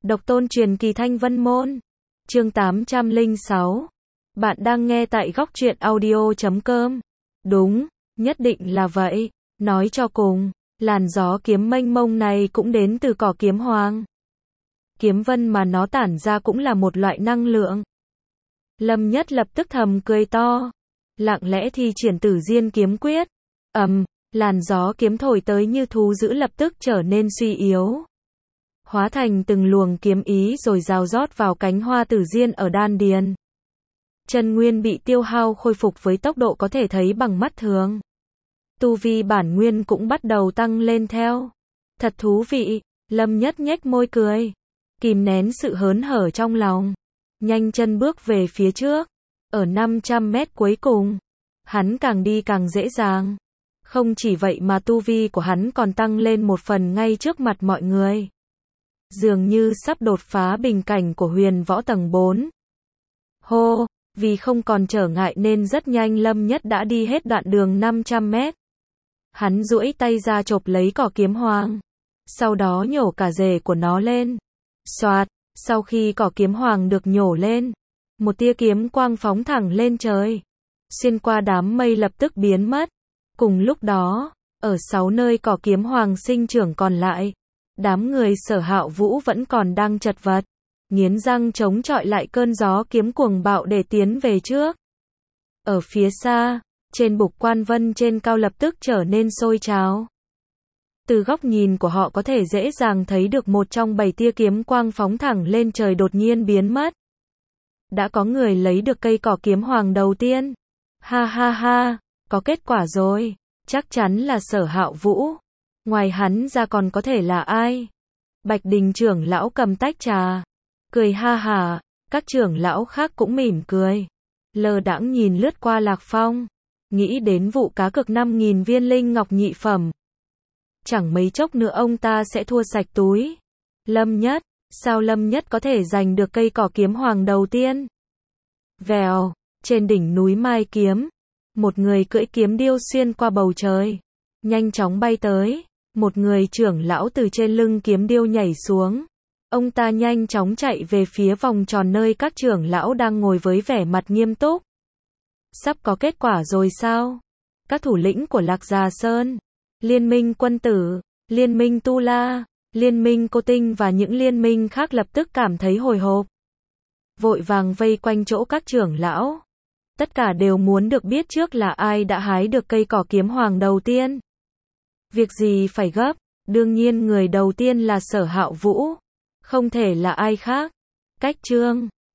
Độc tôn truyền kỳ Thanh Vân Môn. Chương 806. Bạn đang nghe tại góc truyện audio.com. Đúng, nhất định là vậy. Nói cho cùng, làn gió kiếm mênh mông này cũng đến từ cỏ kiếm hoàng. Kiếm vân mà nó tản ra cũng là một loại năng lượng. Lâm Nhất lập tức thầm cười to, lặng lẽ thi triển Tử Diên kiếm quyết. Làn gió kiếm thổi tới như thú dữ lập tức trở nên suy yếu, hóa thành từng luồng kiếm ý rồi rào rót vào cánh hoa Tử Diên ở đan điền. Chân nguyên bị tiêu hao khôi phục với tốc độ có thể thấy bằng mắt thường. Tu vi bản nguyên cũng bắt đầu tăng lên theo. Thật thú vị, Lâm Nhất nhếch môi cười, kìm nén sự hớn hở trong lòng, nhanh chân bước về phía trước. Ở 500 mét cuối cùng, hắn càng đi càng dễ dàng. Không chỉ vậy mà tu vi của hắn còn tăng lên một phần ngay trước mặt mọi người. Dường như sắp đột phá bình cảnh của huyền võ tầng 4. Hô, vì không còn trở ngại nên rất nhanh Lâm Nhất đã đi hết đoạn đường 500 mét. Hắn duỗi tay ra chộp lấy cỏ kiếm hoàng, sau đó nhổ cả rễ của nó lên. Xoạt, sau khi cỏ kiếm hoàng được nhổ lên, một tia kiếm quang phóng thẳng lên trời, xuyên qua đám mây lập tức biến mất. Cùng lúc đó, ở 6 nơi cỏ kiếm hoàng sinh trưởng còn lại, đám người Sở Hạo Vũ vẫn còn đang chật vật, nghiến răng chống chọi lại cơn gió kiếm cuồng bạo để tiến về trước. Ở phía xa, trên bục quan vân trên cao lập tức trở nên sôi trào. Từ góc nhìn của họ có thể dễ dàng thấy được một trong 7 tia kiếm quang phóng thẳng lên trời đột nhiên biến mất. Đã có người lấy được cây cỏ kiếm hoàng đầu tiên. Ha ha ha, có kết quả rồi, chắc chắn là Sở Hạo Vũ. Ngoài hắn ra còn có thể là ai? Bạch Đình trưởng lão cầm tách trà, cười ha hả, các trưởng lão khác cũng mỉm cười. Lơ đãng nhìn lướt qua Lạc Phong, nghĩ đến vụ cá cược 5.000 viên linh ngọc nhị phẩm. Chẳng mấy chốc nữa ông ta sẽ thua sạch túi. Lâm Nhất, sao Lâm Nhất có thể giành được cây cỏ kiếm hoàng đầu tiên? Vèo, trên đỉnh núi Mai Kiếm, một người cưỡi kiếm điêu xuyên qua bầu trời, nhanh chóng bay tới. Một người trưởng lão từ trên lưng kiếm điêu nhảy xuống. Ông ta nhanh chóng chạy về phía vòng tròn nơi các trưởng lão đang ngồi với vẻ mặt nghiêm túc. Sắp có kết quả rồi sao? Các thủ lĩnh của Lạc Già Sơn, Liên minh Quân Tử, Liên minh Tu La, Liên minh Cô Tinh và những liên minh khác lập tức cảm thấy hồi hộp, vội vàng vây quanh chỗ các trưởng lão. Tất cả đều muốn được biết trước là ai đã hái được cây cỏ kiếm hoàng đầu tiên. Việc gì phải gấp, đương nhiên người đầu tiên là Sở Hạo Vũ, không thể là ai khác. Cách chương